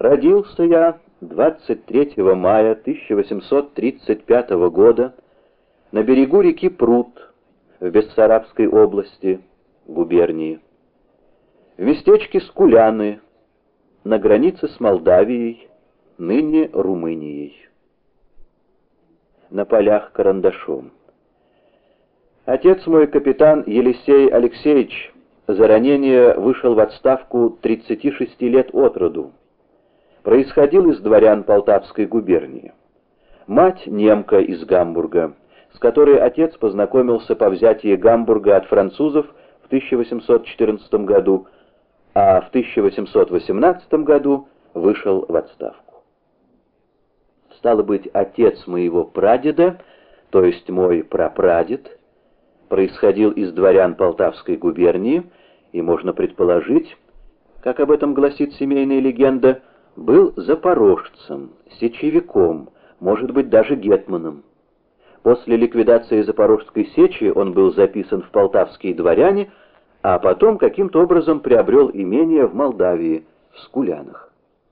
Родился я 23 мая 1835 года на берегу реки Прут в Бессарабской области, губернии, в местечке Скуляны на границе с Молдавией, ныне Румынией. На полях карандашом. Отец мой, капитан Елисей Алексеевич, за ранение вышел в отставку 36 лет от роду. Происходил из дворян Полтавской губернии. Мать немка из Гамбурга, с которой отец познакомился по взятии Гамбурга от французов в 1814 году, а в 1818 году вышел в отставку. Стало быть, отец моего прадеда, то есть мой прапрадед, происходил из дворян Полтавской губернии, и можно предположить, как об этом гласит семейная легенда, был запорожцем, сечевиком, может быть, даже гетманом. После ликвидации Запорожской сечи он был записан в полтавские дворяне, а потом каким-то образом приобрел имение в Молдавии, в Скулянах.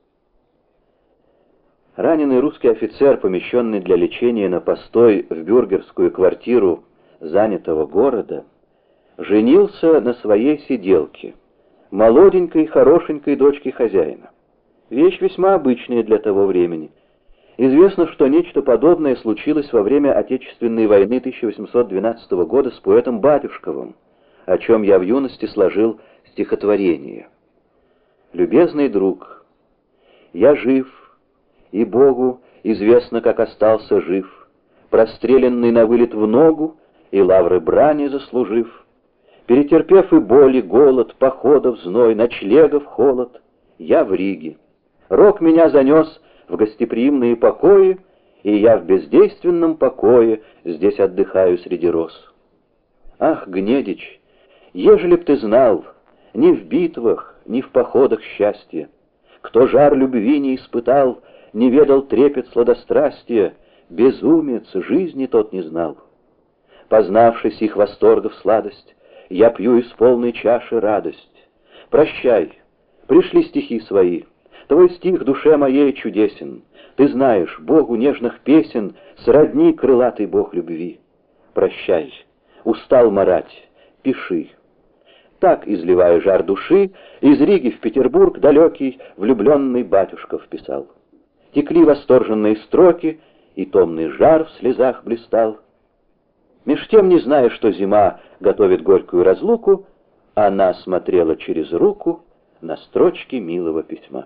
Раненый русский офицер, помещенный для лечения на постой в бюргерскую квартиру занятого города, женился на своей сиделке, молоденькой, хорошенькой дочке хозяина. Вещь весьма обычная для того времени. Известно, что нечто подобное случилось во время Отечественной войны 1812 года с поэтом Батюшковым, о чем я в юности сложил стихотворение. «Любезный друг, я жив, и Богу известно, как остался жив, простреленный на вылет в ногу и лавры брани заслужив, перетерпев и боли, голод, походов зной, ночлегов холод, я в Риге. Рок меня занес в гостеприимные покои, и я в бездейственном покое здесь отдыхаю среди роз. Ах, Гнедич, ежели б ты знал, ни в битвах, ни в походах счастья, кто жар любви не испытал, не ведал трепет сладострастия, безумец, жизни тот не знал. Познавшись их восторгов сладость, я пью из полной чаши радость. Прощай, пришли стихи свои. Твой стих душе моей чудесен. Ты знаешь, Богу нежных песен сродни крылатый Бог любви. Прощай, устал марать, пиши. Так, изливая жар души, из Риги в Петербург далекий влюбленный батюшка вписал. Текли восторженные строки, и томный жар в слезах блистал. Меж тем, не зная, что зима готовит горькую разлуку, она смотрела через руку на строчки милого письма.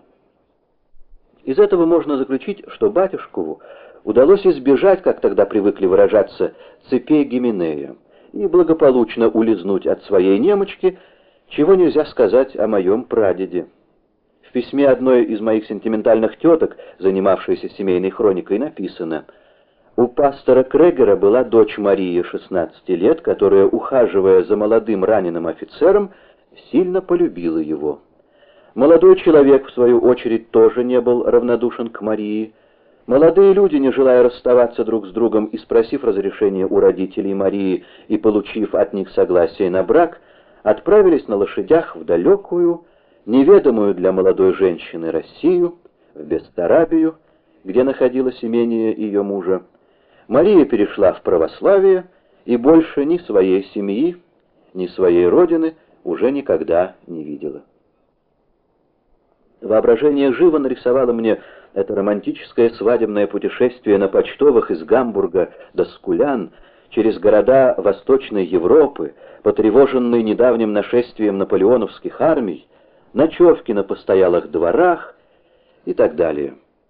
Из этого можно заключить, что батюшкову удалось избежать, как тогда привыкли выражаться, цепей Гименея, и благополучно улизнуть от своей немочки, чего нельзя сказать о моем прадеде. В письме одной из моих сентиментальных теток, занимавшейся семейной хроникой, написано: «У пастора Крегера была дочь Мария, 16 лет, которая, ухаживая за молодым раненым офицером, сильно полюбила его. Молодой человек, в свою очередь, тоже не был равнодушен к Марии. Молодые люди, не желая расставаться друг с другом и спросив разрешения у родителей Марии и получив от них согласие на брак, отправились на лошадях в далекую, неведомую для молодой женщины Россию, в Бессарабию, где находилось имение ее мужа. Мария перешла в православие и больше ни своей семьи, ни своей родины уже никогда не видела». Воображение живо нарисовало мне это романтическое свадебное путешествие на почтовых из Гамбурга до Скулян, через города Восточной Европы, потревоженные недавним нашествием наполеоновских армий, ночевки на постоялых дворах и так далее.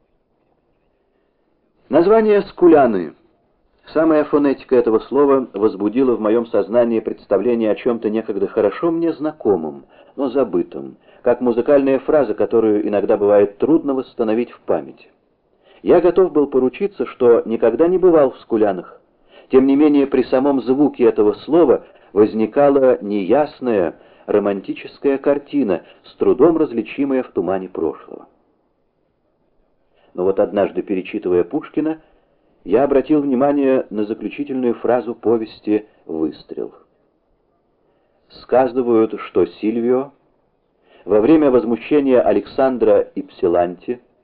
Название Скуляны. Самая фонетика этого слова возбудила в моем сознании представление о чем-то некогда хорошо мне знакомом, но забытом, как музыкальная фраза, которую иногда бывает трудно восстановить в памяти. Я готов был поручиться, что никогда не бывал в Скулянах. Тем не менее, при самом звуке этого слова возникала неясная, романтическая картина, с трудом различимая в тумане прошлого. Но вот однажды, перечитывая Пушкина, я обратил внимание на заключительную фразу повести «Выстрел». Сказывают, что Сильвио Во время возмущения Александра Ипсиланти